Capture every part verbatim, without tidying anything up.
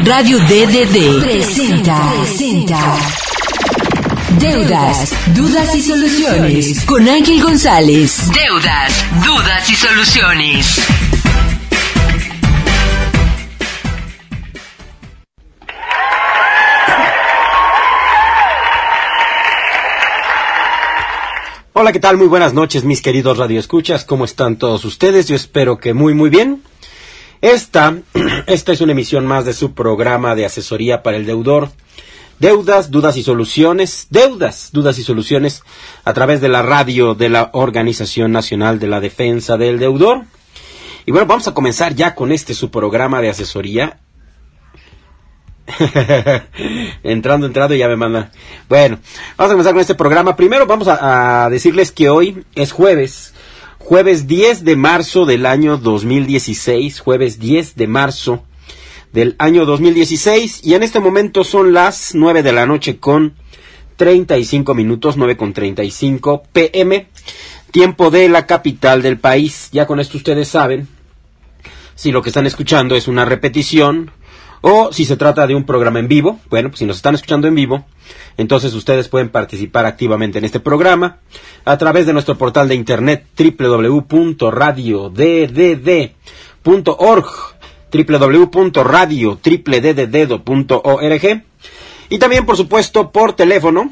Radio D D D presenta, presenta Deudas, Dudas y Soluciones con Ángel González. Deudas, Dudas y Soluciones. Hola, ¿qué tal? Muy buenas noches, mis queridos radioescuchas. ¿Cómo están todos ustedes? Yo espero que muy, muy bien. Esta, esta es una emisión más de su programa de asesoría para el deudor. Deudas, dudas y soluciones. Deudas, dudas y soluciones a través de la radio de la Organización Nacional de la Defensa del Deudor. Y bueno, vamos a comenzar ya con este su programa de asesoría. entrando, entrando, ya me manda. Bueno, vamos a comenzar con este programa. Primero vamos a, a decirles que hoy es jueves, jueves diez de marzo del año dos mil dieciséis, jueves diez de marzo del año dos mil dieciséis, y en este momento son las nueve de la noche con treinta y cinco minutos, nueve con treinta y cinco pm, tiempo de la capital del país. Ya con esto ustedes saben si lo que están escuchando es una repetición o si se trata de un programa en vivo. Bueno, pues si nos están escuchando en vivo, entonces ustedes pueden participar activamente en este programa a través de nuestro portal de internet doble u doble u doble u punto radio d d d punto org, doble u doble u doble u punto radio d d d punto org, y también, por supuesto, por teléfono.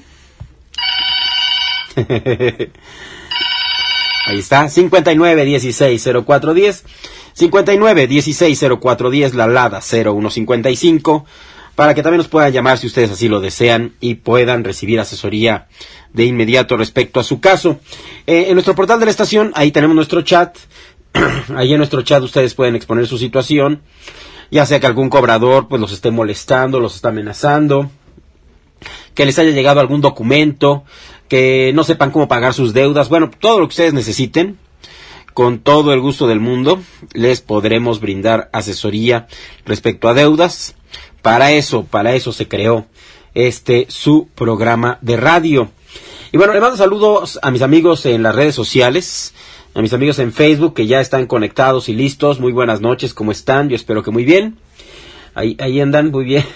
Ahí está, cincuenta y nueve dieciséis cero cuatro diez, cincuenta y nueve dieciséis cero cuatro diez, la LADA cero uno cincuenta y cinco, para que también nos puedan llamar si ustedes así lo desean y puedan recibir asesoría de inmediato respecto a su caso. Eh, en nuestro portal de la estación, ahí tenemos nuestro chat. Ahí en nuestro chat ustedes pueden exponer su situación, ya sea que algún cobrador pues los esté molestando, los está amenazando, que les haya llegado algún documento, que no sepan cómo pagar sus deudas. Bueno, todo lo que ustedes necesiten, con todo el gusto del mundo, les podremos brindar asesoría respecto a deudas. Para eso, para eso se creó este su programa de radio. Y bueno, le mando saludos a mis amigos en las redes sociales, a mis amigos en Facebook que ya están conectados y listos. Muy buenas noches, ¿cómo están? Yo espero que muy bien. Ahí, ahí andan, muy bien.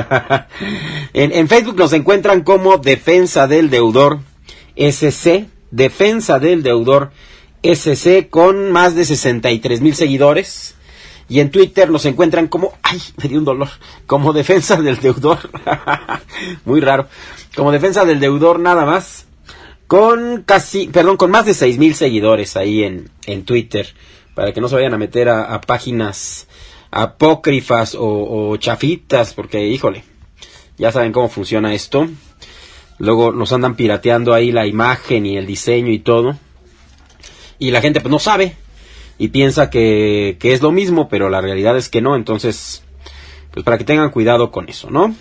en, en Facebook nos encuentran como Defensa del Deudor S C, Defensa del Deudor S C, con más de sesenta y tres mil seguidores. Y en Twitter nos encuentran como, ay, me dio un dolor, como Defensa del Deudor. Muy raro. Como Defensa del Deudor nada más, con casi, perdón, con más de seis mil seguidores ahí en, en Twitter, para que no se vayan a meter a, a páginas apócrifas o, o chafitas, porque, híjole, ya saben cómo funciona esto. Luego nos andan pirateando ahí la imagen y el diseño y todo, y la gente pues no sabe y piensa que, que es lo mismo, pero la realidad es que no. Entonces, pues para que tengan cuidado con eso, ¿no?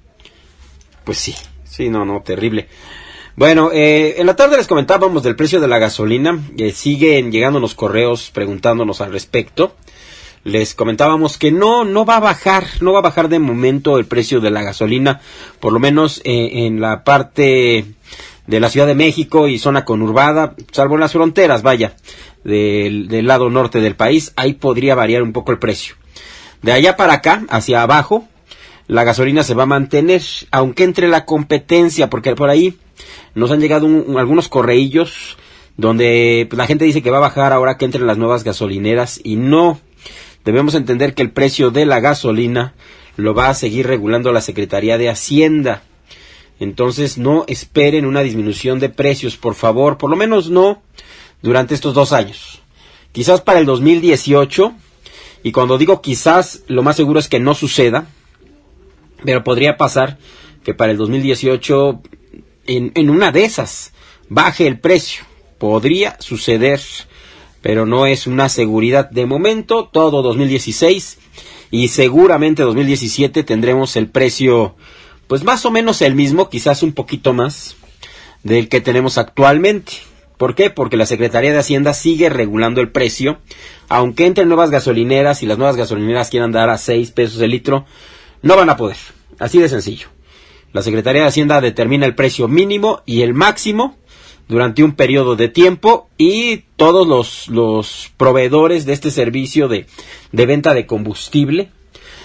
Pues sí, sí, no, no, terrible. Bueno, eh, en la tarde les comentábamos del precio de la gasolina. Eh, siguen llegándonos correos preguntándonos al respecto. Les comentábamos que no, no va a bajar, no va a bajar de momento el precio de la gasolina, por lo menos eh, en la parte de la Ciudad de México y zona conurbada, salvo en las fronteras, vaya, del, del lado norte del país. Ahí podría variar un poco el precio. De allá para acá, hacia abajo, la gasolina se va a mantener, aunque entre la competencia, porque por ahí nos han llegado un, un, algunos correillos donde pues, la gente dice que va a bajar ahora que entren las nuevas gasolineras, y no. Debemos entender que el precio de la gasolina lo va a seguir regulando la Secretaría de Hacienda. Entonces no esperen una disminución de precios, por favor, por lo menos no durante estos dos años. Quizás para el dos mil dieciocho, y cuando digo quizás, lo más seguro es que no suceda, pero podría pasar que para el dos mil dieciocho, en, en una de esas, baje el precio. Podría suceder, pero no es una seguridad de momento. Todo dos mil dieciséis y seguramente dos mil diecisiete tendremos el precio, pues más o menos el mismo, quizás un poquito más del que tenemos actualmente. ¿Por qué? Porque la Secretaría de Hacienda sigue regulando el precio, aunque entren nuevas gasolineras y las nuevas gasolineras quieran dar a seis pesos el litro, no van a poder. Así de sencillo. La Secretaría de Hacienda determina el precio mínimo y el máximo durante un periodo de tiempo, y todos los, los proveedores de este servicio de, de venta de combustible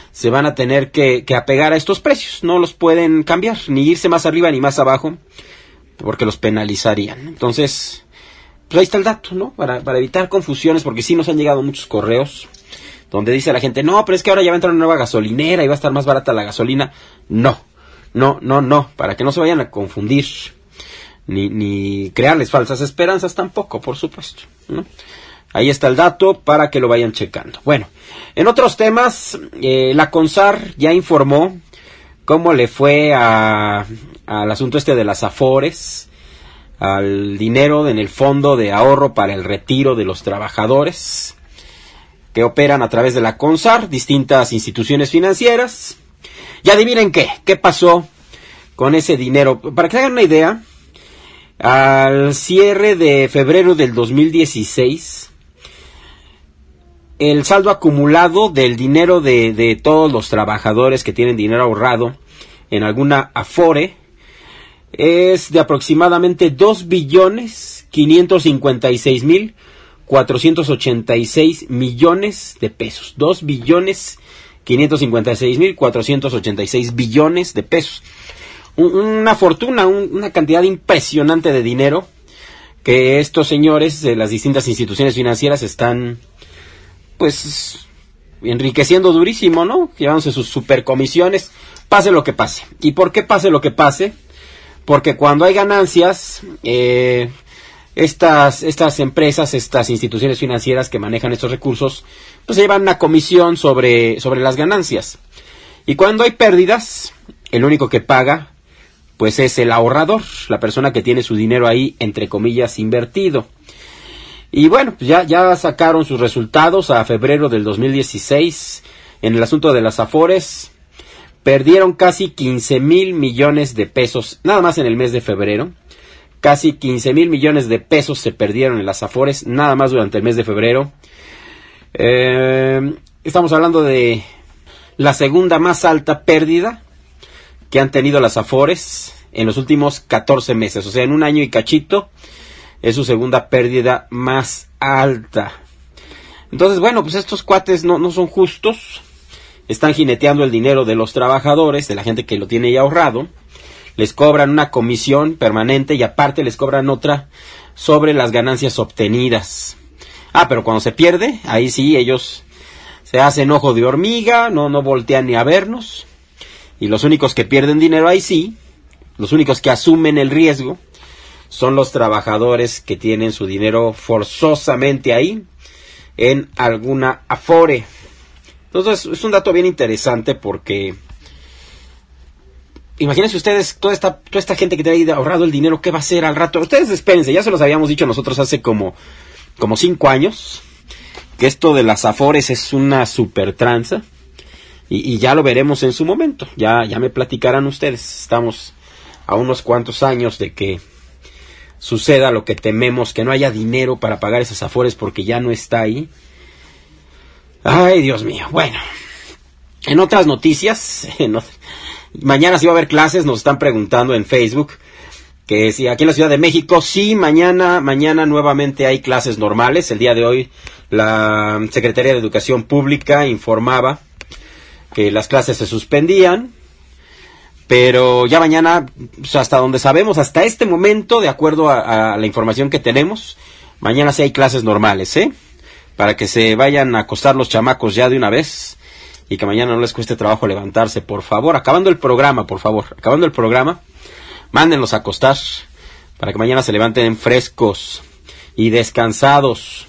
se van a tener que, que apegar a estos precios. No los pueden cambiar, ni irse más arriba ni más abajo, porque los penalizarían. Entonces, pues ahí está el dato, ¿no? Para, para evitar confusiones, porque sí nos han llegado muchos correos donde dice la gente, no, pero es que ahora ya va a entrar una nueva gasolinera y va a estar más barata la gasolina. No, no, no, no, para que no se vayan a confundir, ni, ni crearles falsas esperanzas tampoco, por supuesto, ¿no? Ahí está el dato para que lo vayan checando. Bueno, en otros temas, eh, la CONSAR ya informó cómo le fue a, al asunto este de las AFORES, al dinero en el fondo de ahorro para el retiro de los trabajadores que operan a través de la CONSAR, distintas instituciones financieras. Y adivinen qué, qué pasó con ese dinero. Para que se hagan una idea, al cierre de febrero del dos mil dieciséis, el saldo acumulado del dinero de, de todos los trabajadores que tienen dinero ahorrado en alguna AFORE es de aproximadamente dos billones quinientos cincuenta y seis mil cuatrocientos ochenta y seis millones de pesos. dos billones quinientos cincuenta y seis mil cuatrocientos ochenta y seis billones de pesos. Un, una fortuna, un, una cantidad impresionante de dinero que estos señores de las distintas instituciones financieras están, pues, enriqueciendo durísimo, ¿no? Llevándose sus supercomisiones, pase lo que pase. ¿Y por qué pase lo que pase? Porque cuando hay ganancias, eh, estas, estas empresas, estas instituciones financieras que manejan estos recursos, pues se llevan una comisión sobre, sobre las ganancias. Y cuando hay pérdidas, el único que paga, pues es el ahorrador, la persona que tiene su dinero ahí, entre comillas, invertido. Y bueno, pues ya, ya sacaron sus resultados a febrero del dos mil dieciséis en el asunto de las AFORES. Perdieron casi quince mil millones de pesos, nada más en el mes de febrero. Casi quince mil millones de pesos se perdieron en las AFORES, nada más durante el mes de febrero. Eh, estamos hablando de la segunda más alta pérdida que han tenido las AFORES en los últimos catorce meses. O sea, en un año y cachito es su segunda pérdida más alta. Entonces, bueno, pues estos cuates no, no son justos. Están jineteando el dinero de los trabajadores, de la gente que lo tiene ya ahorrado. Les cobran una comisión permanente y aparte les cobran otra sobre las ganancias obtenidas. Ah, pero cuando se pierde, ahí sí ellos se hacen ojo de hormiga, no, no voltean ni a vernos. Y los únicos que pierden dinero ahí sí, los únicos que asumen el riesgo, son los trabajadores que tienen su dinero forzosamente ahí en alguna AFORE. Entonces es un dato bien interesante porque imagínense ustedes toda esta toda esta gente que te ha ahorrado el dinero, ¿qué va a hacer al rato? Ustedes espérense, ya se los habíamos dicho nosotros hace como como cinco años que esto de las AFORES es una super tranza y, y ya lo veremos en su momento. Ya ya me platicarán ustedes. Estamos a unos cuantos años de que suceda lo que tememos, que no haya dinero para pagar esas AFORES porque ya no está ahí. Ay, Dios mío. Bueno, en otras noticias, en otras, mañana sí va a haber clases, nos están preguntando en Facebook, que si aquí en la Ciudad de México, sí, mañana, mañana nuevamente hay clases normales. El día de hoy la Secretaría de Educación Pública informaba que las clases se suspendían, pero ya mañana, pues hasta donde sabemos, hasta este momento, de acuerdo a, a la información que tenemos, mañana sí hay clases normales, ¿eh? Para que se vayan a acostar los chamacos ya de una vez y que mañana no les cueste trabajo levantarse, por favor. Acabando el programa, por favor, acabando el programa, mándenlos a acostar para que mañana se levanten frescos y descansados.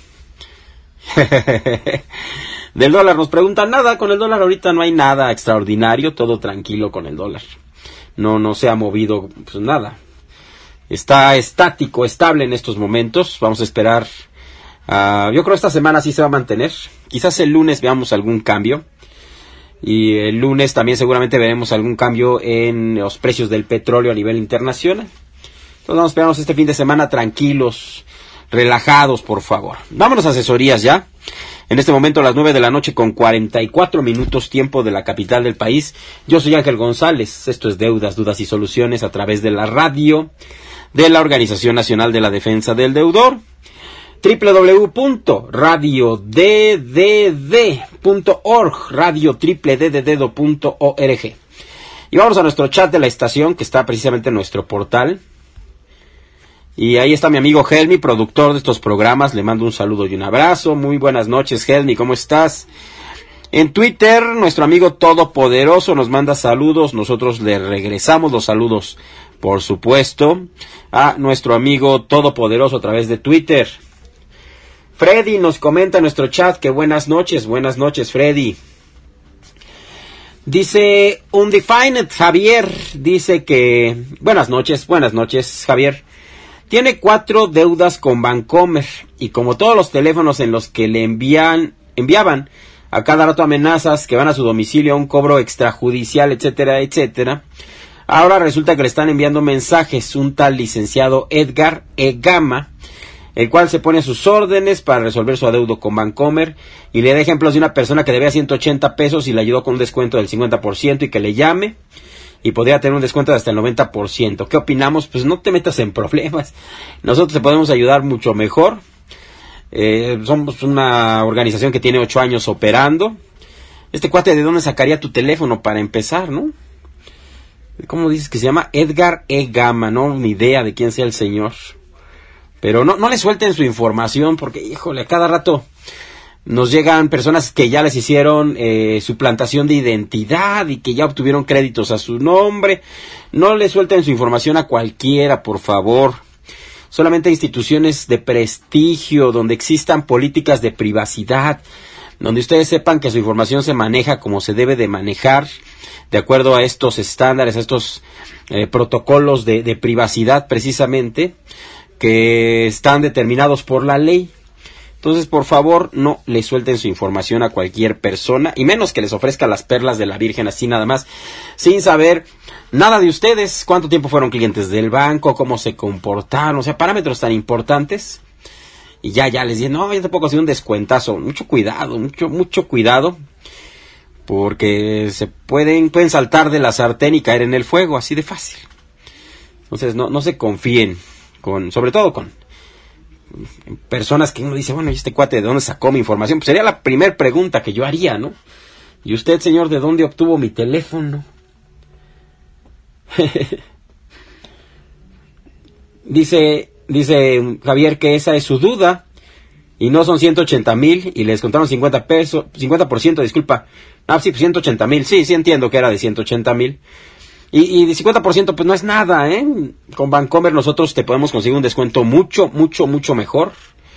Del dólar nos preguntan, nada, con el dólar ahorita no hay nada extraordinario, todo tranquilo con el dólar. No, no se ha movido pues nada. Está estático, estable en estos momentos. Vamos a esperar. Uh, yo creo que esta semana sí se va a mantener. Quizás el lunes veamos algún cambio. Y el lunes también seguramente veremos algún cambio en los precios del petróleo a nivel internacional. Entonces vamos a esperarnos este fin de semana tranquilos, relajados, por favor. Vámonos a asesorías ya. En este momento a las nueve de la noche con cuarenta y cuatro minutos tiempo de la capital del país. Yo soy Ángel González. Esto es Deudas, Dudas y Soluciones a través de la radio de la Organización Nacional de la Defensa del Deudor. doble u doble u doble u punto radio d d d punto org, radio d d d punto org. Y vamos a nuestro chat de la estación, que está precisamente en nuestro portal. Y ahí está mi amigo Helmi, productor de estos programas. Le mando un saludo y un abrazo. Muy buenas noches, Helmi, ¿cómo estás? En Twitter, nuestro amigo Todopoderoso nos manda saludos. Nosotros le regresamos los saludos, por supuesto, a nuestro amigo Todopoderoso a través de Twitter. Freddy nos comenta en nuestro chat que buenas noches, buenas noches, Freddy. Dice Undefined Javier, dice que buenas noches, buenas noches, Javier. Tiene cuatro deudas con Bancomer y como todos los teléfonos en los que le envían, enviaban a cada rato amenazas que van a su domicilio a un cobro extrajudicial, etcétera, etcétera, ahora resulta que le están enviando mensajes un tal licenciado Edgar E. Gama, el cual se pone a sus órdenes para resolver su adeudo con Bancomer y le da ejemplos de una persona que debía ciento ochenta pesos y le ayudó con un descuento del cincuenta por ciento y que le llame y podría tener un descuento de hasta el noventa por ciento. ¿Qué opinamos? Pues no te metas en problemas. Nosotros te podemos ayudar mucho mejor. Eh, somos una organización que tiene ocho años operando. Este cuate, ¿de dónde sacaría tu teléfono para empezar, no? ¿Cómo dices que se llama? Edgar E. Gama, no, ni idea de quién sea el señor. Pero no, no le suelten su información porque, híjole, a cada rato nos llegan personas que ya les hicieron eh, suplantación de identidad y que ya obtuvieron créditos a su nombre. No le suelten su información a cualquiera, por favor. Solamente instituciones de prestigio, donde existan políticas de privacidad, donde ustedes sepan que su información se maneja como se debe de manejar, de acuerdo a estos estándares, a estos eh, protocolos de, de privacidad precisamente, que están determinados por la ley. Entonces, por favor, no le suelten su información a cualquier persona, y menos que les ofrezca las perlas de la Virgen así nada más, sin saber nada de ustedes, cuánto tiempo fueron clientes del banco, cómo se comportaron, o sea, parámetros tan importantes. Y ya, ya les dije, no, ya te puedo hacer un descuentazo. Mucho cuidado, mucho, mucho cuidado, porque se pueden, pueden saltar de la sartén y caer en el fuego, así de fácil. Entonces, no, no se confíen. Con, sobre todo con personas que uno dice, bueno, ¿y este cuate de dónde sacó mi información? Pues sería la primera pregunta que yo haría, ¿no? ¿Y usted, señor, de dónde obtuvo mi teléfono? dice, dice Javier que esa es su duda y no son ciento ochenta mil y les contaron cincuenta pesos, cincuenta por ciento, disculpa. Ah, sí, pues ciento ochenta mil, sí, sí entiendo que era de ciento ochenta mil. Y, y de cincuenta por ciento pues no es nada, ¿eh? Con Bancomer nosotros te podemos conseguir un descuento mucho, mucho, mucho mejor.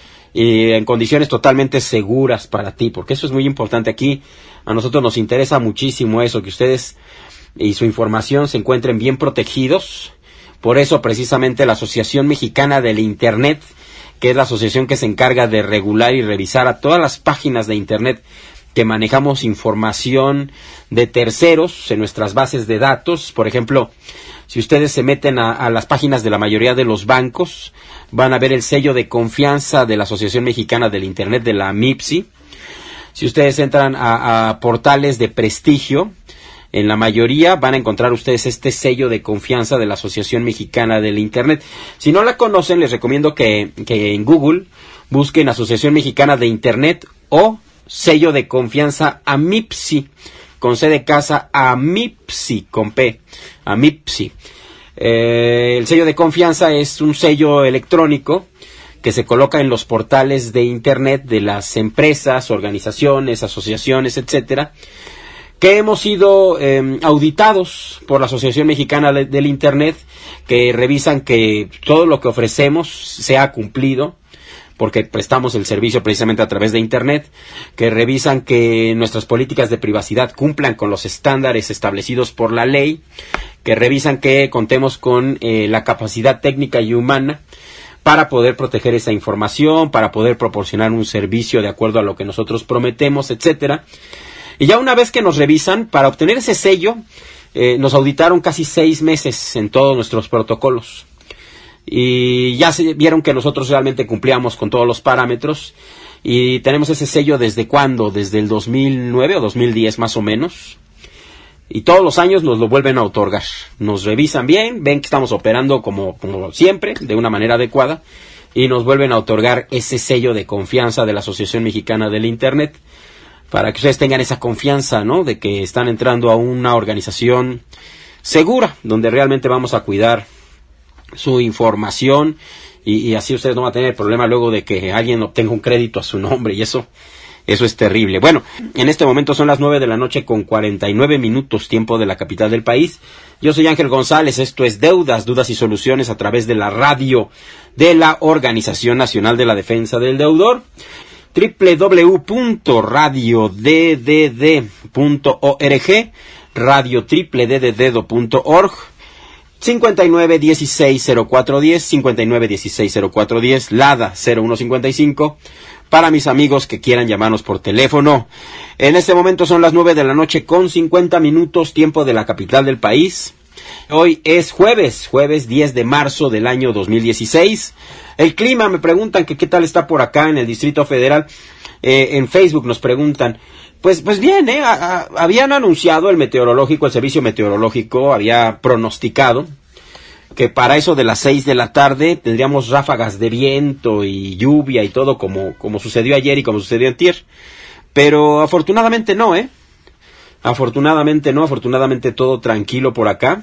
Y en condiciones totalmente seguras para ti, porque eso es muy importante aquí. A nosotros nos interesa muchísimo eso, que ustedes y su información se encuentren bien protegidos. Por eso precisamente la Asociación Mexicana del Internet, que es la asociación que se encarga de regular y revisar a todas las páginas de Internet que manejamos información de terceros en nuestras bases de datos. Por ejemplo, si ustedes se meten a, a las páginas de la mayoría de los bancos, van a ver el sello de confianza de la Asociación Mexicana del Internet, de la M I P S I. Si ustedes entran a, a portales de prestigio, en la mayoría van a encontrar ustedes este sello de confianza de la Asociación Mexicana del Internet. Si no la conocen, les recomiendo que, que en Google busquen Asociación Mexicana de Internet o sello de confianza A M I P S I, con C de casa, A M I P S I, con P, A M I P S I. Eh, el sello de confianza es un sello electrónico que se coloca en los portales de Internet de las empresas, organizaciones, asociaciones, etcétera, que hemos sido eh, auditados por la Asociación Mexicana de, del Internet, que revisan que todo lo que ofrecemos sea cumplido, porque prestamos el servicio precisamente a través de Internet, que revisan que nuestras políticas de privacidad cumplan con los estándares establecidos por la ley, que revisan que contemos con eh, la capacidad técnica y humana para poder proteger esa información, para poder proporcionar un servicio de acuerdo a lo que nosotros prometemos, etcétera. Y ya una vez que nos revisan, para obtener ese sello, eh, nos auditaron casi seis meses en todos nuestros protocolos. Y ya se vieron que nosotros realmente cumplíamos con todos los parámetros. Y tenemos ese sello desde cuándo, desde el dos mil nueve o dos mil diez más o menos. Y todos los años nos lo vuelven a otorgar. Nos revisan bien, ven que estamos operando como, como siempre, de una manera adecuada. y nos vuelven a otorgar ese sello de confianza de la Asociación Mexicana del Internet, para que ustedes tengan esa confianza, ¿no?, de que están entrando a una organización segura, donde realmente vamos a cuidar su información, y, y así ustedes no van a tener el problema luego de que alguien obtenga un crédito a su nombre, y eso, eso es terrible. Bueno, en este momento son las nueve de la noche con cuarenta y nueve minutos, tiempo de la capital del país. Yo soy Ángel González, esto es Deudas, Dudas y Soluciones a través de la radio de la Organización Nacional de la Defensa del Deudor, doble u doble u doble u punto radio d d d punto org, radio doble u doble u doble u punto org, cincuenta y nueve dieciséis cero cuatro diez, cincuenta y nueve dieciséis cero cuatro diez, LADA cero uno cincuenta y cinco, para mis amigos que quieran llamarnos por teléfono. En este momento son las nueve de la noche con cincuenta minutos, tiempo de la capital del país. Hoy es jueves, jueves diez de marzo del año dos mil dieciséis. El clima, me preguntan que qué tal está por acá en el Distrito Federal. Eh, en Facebook nos preguntan, pues pues bien, eh, a, a, habían anunciado el meteorológico, el servicio meteorológico había pronosticado que para eso de las seis de la tarde tendríamos ráfagas de viento y lluvia y todo como, como sucedió ayer y como sucedió antier. Pero afortunadamente no, ¿eh? Afortunadamente no, afortunadamente todo tranquilo por acá.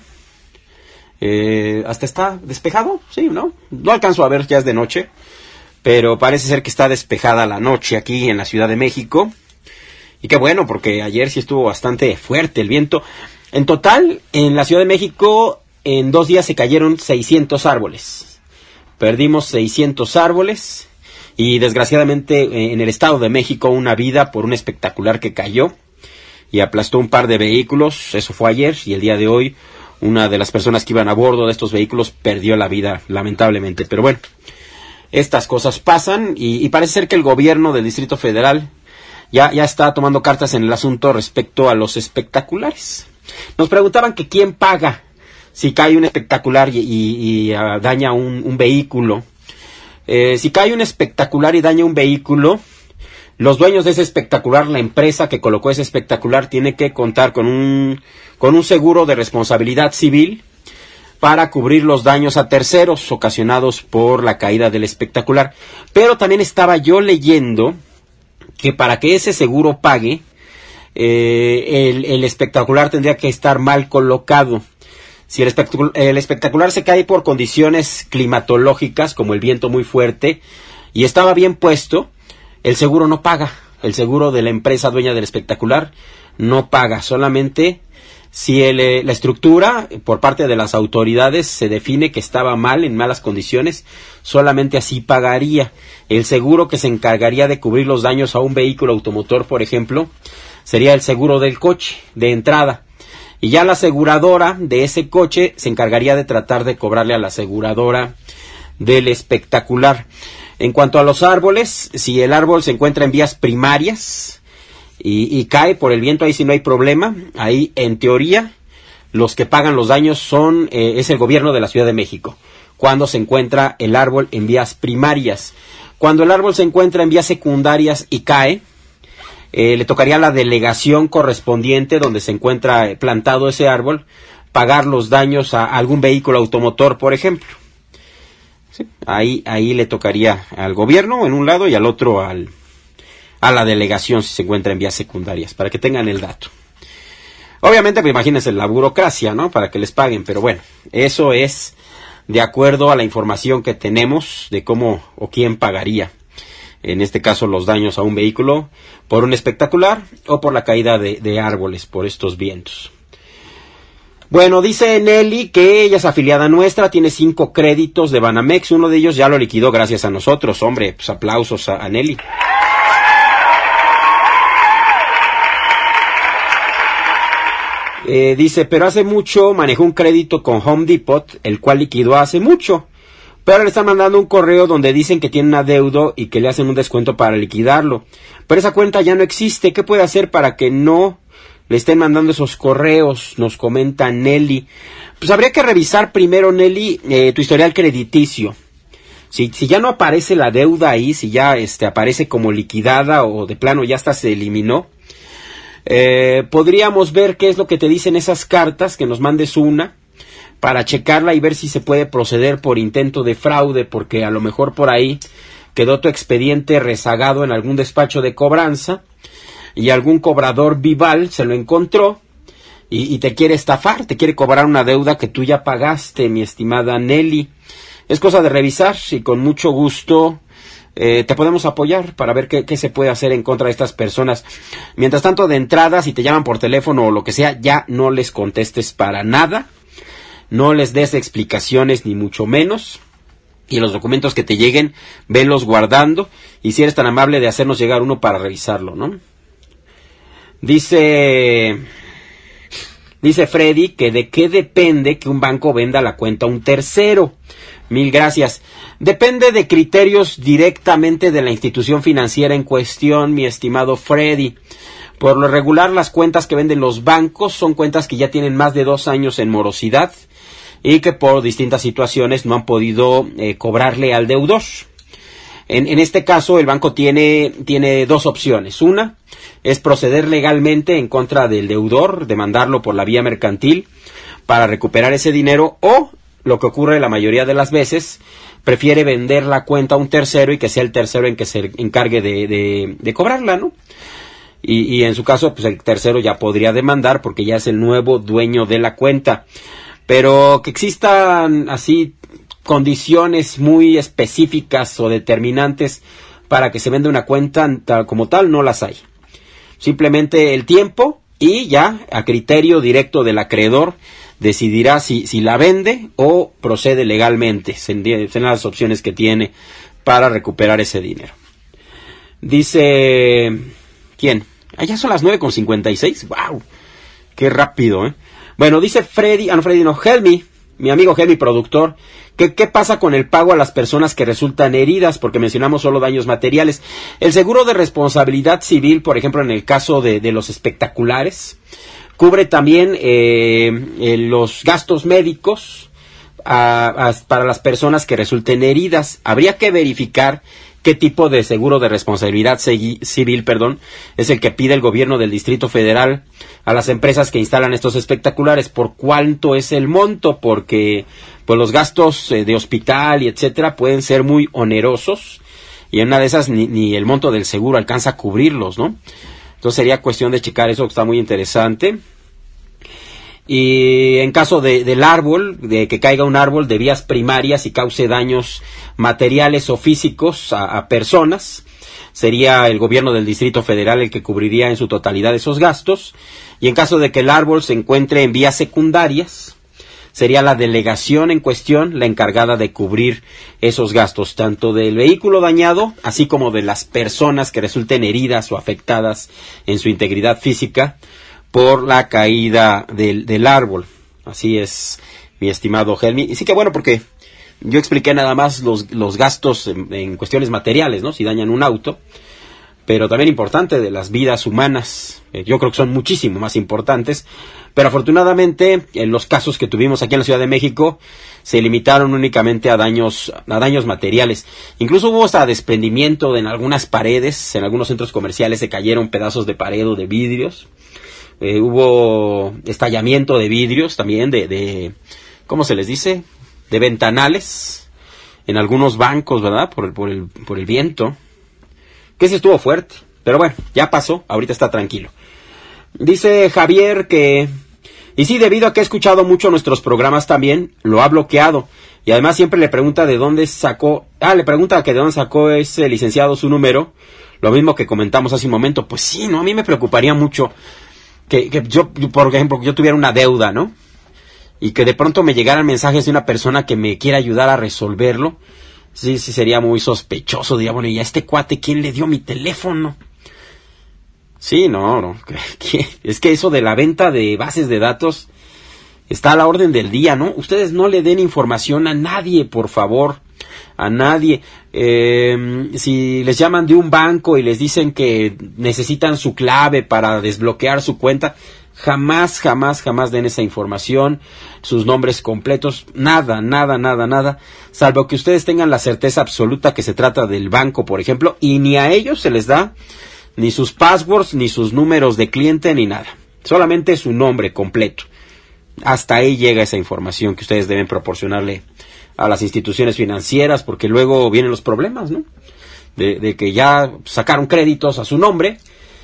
Eh, hasta está despejado, sí, ¿no? No alcanzo a ver, ya es de noche, pero parece ser que está despejada la noche aquí en la Ciudad de México. Y qué bueno, porque ayer sí estuvo bastante fuerte el viento. En total, en la Ciudad de México, en dos días se cayeron seiscientos árboles. Perdimos seiscientos árboles y desgraciadamente en el Estado de México una vida por un espectacular que cayó y aplastó un par de vehículos. Eso fue ayer, y el día de hoy una de las personas que iban a bordo de estos vehículos perdió la vida, lamentablemente. Pero bueno, estas cosas pasan y, y parece ser que el gobierno del Distrito Federal ya, ya está tomando cartas en el asunto respecto a los espectaculares. Nos preguntaban que quién paga si cae un espectacular y, y, y uh, daña un, un vehículo. Eh, si cae un espectacular y daña un vehículo, los dueños de ese espectacular, la empresa que colocó ese espectacular, tiene que contar con un, con un seguro de responsabilidad civil para cubrir los daños a terceros ocasionados por la caída del espectacular. Pero también estaba yo leyendo que para que ese seguro pague, eh, el, el espectacular tendría que estar mal colocado. Si el espectacular, el espectacular se cae por condiciones climatológicas, como el viento muy fuerte, y estaba bien puesto, el seguro no paga. El seguro de la empresa dueña del espectacular no paga. Solamente si el, la estructura por parte de las autoridades se define que estaba mal, en malas condiciones, solamente así pagaría. El seguro que se encargaría de cubrir los daños a un vehículo automotor, por ejemplo, sería el seguro del coche de entrada. Y ya la aseguradora de ese coche se encargaría de tratar de cobrarle a la aseguradora del espectacular. En cuanto a los árboles, si el árbol se encuentra en vías primarias y, y cae por el viento, ahí sí no hay problema. Ahí, en teoría, los que pagan los daños son eh, es el gobierno de la Ciudad de México, cuando se encuentra el árbol en vías primarias. Cuando el árbol se encuentra en vías secundarias y cae, Eh, le tocaría a la delegación correspondiente donde se encuentra plantado ese árbol pagar los daños a algún vehículo automotor, por ejemplo. ¿Sí? Ahí, ahí le tocaría al gobierno en un lado y al otro al, a la delegación si se encuentra en vías secundarias, para que tengan el dato. Obviamente, pues imagínense la burocracia, ¿no? Para que les paguen, pero bueno, eso es de acuerdo a la información que tenemos de cómo o quién pagaría. En este caso los daños a un vehículo por un espectacular o por la caída de, de árboles por estos vientos. Bueno, dice Nelly que ella es afiliada nuestra, tiene cinco créditos de Banamex, uno de ellos ya lo liquidó gracias a nosotros. Hombre, pues aplausos a, a Nelly. Eh, dice, pero hace mucho manejó un crédito con Home Depot, el cual liquidó hace mucho. Pero le están mandando un correo donde dicen que tiene un adeudo y que le hacen un descuento para liquidarlo. Pero esa cuenta ya no existe. ¿Qué puede hacer para que no le estén mandando esos correos? Nos comenta Nelly. Pues habría que revisar primero, Nelly, eh, tu historial crediticio. Si, si ya no aparece la deuda ahí, si ya este, aparece como liquidada o de plano ya hasta se eliminó, eh, podríamos ver qué es lo que te dicen esas cartas, que nos mandes una, para checarla y ver si se puede proceder por intento de fraude, porque a lo mejor por ahí quedó tu expediente rezagado en algún despacho de cobranza y algún cobrador vival se lo encontró y, y te quiere estafar, te quiere cobrar una deuda que tú ya pagaste, mi estimada Nelly. Es cosa de revisar y con mucho gusto eh, te podemos apoyar para ver qué, qué se puede hacer en contra de estas personas. Mientras tanto, de entrada, si te llaman por teléfono o lo que sea, ya no les contestes para nada. No les des explicaciones ni mucho menos. Y los documentos que te lleguen, venlos guardando. Y si eres tan amable de hacernos llegar uno para revisarlo, ¿no? Dice... Dice Freddy que de qué depende que un banco venda la cuenta a un tercero. Mil gracias. Depende de criterios directamente de la institución financiera en cuestión, mi estimado Freddy. Por lo regular, las cuentas que venden los bancos son cuentas que ya tienen más de dos años en morosidad y que por distintas situaciones no han podido eh, cobrarle al deudor. En, en este caso, el banco tiene, tiene dos opciones. Una es proceder legalmente en contra del deudor, demandarlo por la vía mercantil para recuperar ese dinero, o, lo que ocurre la mayoría de las veces, prefiere vender la cuenta a un tercero y que sea el tercero en que se encargue de, de, de cobrarla, ¿no? Y, y en su caso, pues el tercero ya podría demandar porque ya es el nuevo dueño de la cuenta. Pero que existan así condiciones muy específicas o determinantes para que se venda una cuenta tal, como tal, no las hay. Simplemente el tiempo y ya a criterio directo del acreedor decidirá si, si la vende o procede legalmente. Son las opciones que tiene para recuperar ese dinero. Dice... ¿Quién? Ah, ya son las nueve con cincuenta y seis. ¡Wow! ¡Qué rápido, eh! Bueno, dice Freddy... Ah, no, Freddy no. Helmi, mi amigo Helmi, productor. ¿Qué, ¿Qué pasa con el pago a las personas que resultan heridas? Porque mencionamos solo daños materiales. El seguro de responsabilidad civil, por ejemplo, en el caso de, de los espectaculares, cubre también eh, eh, los gastos médicos a, a, para las personas que resulten heridas. Habría que verificar qué tipo de seguro de responsabilidad civil, perdón, es el que pide el gobierno del Distrito Federal a las empresas que instalan estos espectaculares, por cuánto es el monto, porque pues los gastos eh, de hospital y etcétera pueden ser muy onerosos y en una de esas ni, ni el monto del seguro alcanza a cubrirlos, ¿no? Entonces sería cuestión de checar eso, que está muy interesante. Y en caso de, del árbol, de que caiga un árbol de vías primarias y cause daños materiales o físicos a, a personas, sería el gobierno del Distrito Federal el que cubriría en su totalidad esos gastos. Y en caso de que el árbol se encuentre en vías secundarias, sería la delegación en cuestión la encargada de cubrir esos gastos, tanto del vehículo dañado, así como de las personas que resulten heridas o afectadas en su integridad física por la caída del, del árbol. Así es, mi estimado Helmi. Y sí que bueno, porque yo expliqué nada más los, los gastos en, en cuestiones materiales, ¿no? Si dañan un auto, pero también importante de las vidas humanas. Eh, yo creo que son muchísimo más importantes, pero afortunadamente en los casos que tuvimos aquí en la Ciudad de México se limitaron únicamente a daños, a daños materiales. Incluso hubo hasta desprendimiento de en algunas paredes, en algunos centros comerciales se cayeron pedazos de pared o de vidrios. Eh, hubo estallamiento de vidrios también, de, de, ¿cómo se les dice? De ventanales en algunos bancos, ¿verdad? Por el, por el, por el viento. Que sí estuvo fuerte, pero bueno, ya pasó, ahorita está tranquilo. Dice Javier que, y sí, debido a que he escuchado mucho nuestros programas también, lo ha bloqueado. Y además siempre le pregunta de dónde sacó, ah, le pregunta que de dónde sacó ese licenciado su número. Lo mismo que comentamos hace un momento. Pues sí, no, a mí me preocuparía mucho que, que yo, por ejemplo, que yo tuviera una deuda, ¿no? Y que de pronto me llegaran mensajes de una persona que me quiera ayudar a resolverlo. Sí, sí sería muy sospechoso. Diría, bueno, ¿y a este cuate quién le dio mi teléfono? Sí, no, no. Es que eso de la venta de bases de datos está a la orden del día, ¿no? Ustedes no le den información a nadie, por favor. A nadie. Eh, si les llaman de un banco y les dicen que necesitan su clave para desbloquear su cuenta, jamás, jamás, jamás den esa información, sus nombres completos, nada, nada, nada, nada, salvo que ustedes tengan la certeza absoluta que se trata del banco, por ejemplo, y ni a ellos se les da ni sus passwords, ni sus números de cliente, ni nada, solamente su nombre completo. hasta ahí llega esa información que ustedes deben proporcionarle a las instituciones financieras, porque luego vienen los problemas, ¿no? De, de que ya sacaron créditos a su nombre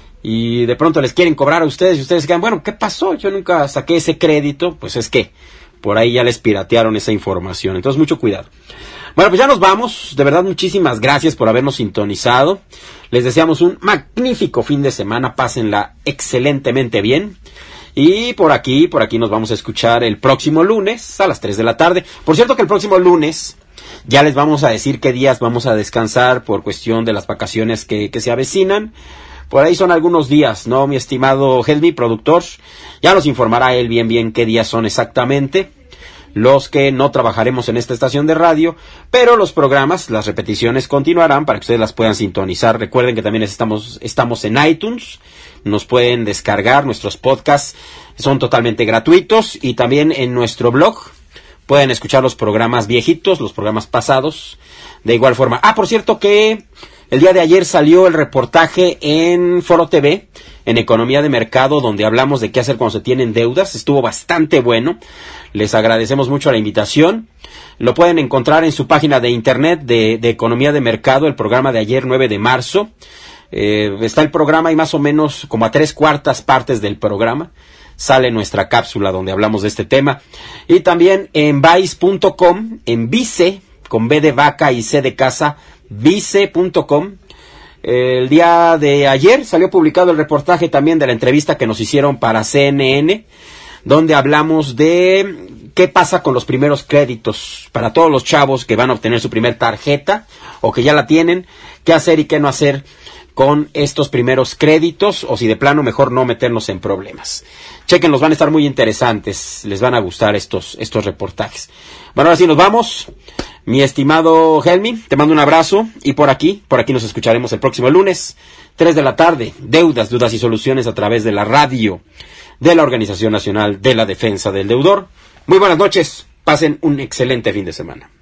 y de pronto les quieren cobrar a ustedes y ustedes quedan, bueno, ¿qué pasó? Yo nunca saqué ese crédito. Pues es que por ahí ya les piratearon esa información, entonces mucho cuidado. Bueno, pues ya nos vamos. De verdad, muchísimas gracias por habernos sintonizado. Les deseamos un magnífico fin de semana. Pásenla excelentemente bien. Y por aquí, por aquí nos vamos a escuchar el próximo lunes a las tres de la tarde. Por cierto que el próximo lunes ya les vamos a decir qué días vamos a descansar por cuestión de las vacaciones que, que se avecinan. Por ahí son algunos días, ¿no, mi estimado Helmi, productor? Ya nos informará él bien bien qué días son exactamente los que no trabajaremos en esta estación de radio, pero los programas, las repeticiones continuarán para que ustedes las puedan sintonizar. Recuerden que también estamos, estamos en iTunes, nos pueden descargar nuestros podcasts, son totalmente gratuitos, y también en nuestro blog pueden escuchar los programas viejitos, los programas pasados, de igual forma. Ah, por cierto que el día de ayer salió el reportaje en Foro T V, en Economía de Mercado, donde hablamos de qué hacer cuando se tienen deudas. Estuvo bastante bueno. Les agradecemos mucho la invitación. Lo pueden encontrar en su página de internet de, de Economía de Mercado, el programa de ayer, nueve de marzo. Eh, está el programa y más o menos como a tres cuartas partes del programa sale nuestra cápsula donde hablamos de este tema. Y también en vice punto com, en Vice, con B de vaca y C de casa, vice punto com. El día de ayer salió publicado el reportaje también de la entrevista que nos hicieron para C N N, donde hablamos de qué pasa con los primeros créditos para todos los chavos que van a obtener su primer tarjeta o que ya la tienen, qué hacer y qué no hacer con estos primeros créditos, o si de plano mejor no meternos en problemas. Chequenlos, van a estar muy interesantes, les van a gustar estos, estos reportajes. Bueno, ahora sí nos vamos. Mi estimado Helmi, te mando un abrazo, y por aquí, por aquí nos escucharemos el próximo lunes, tres de la tarde, Deudas, Dudas y Soluciones a través de la radio de la Organización Nacional de la Defensa del Deudor. Muy buenas noches, pasen un excelente fin de semana.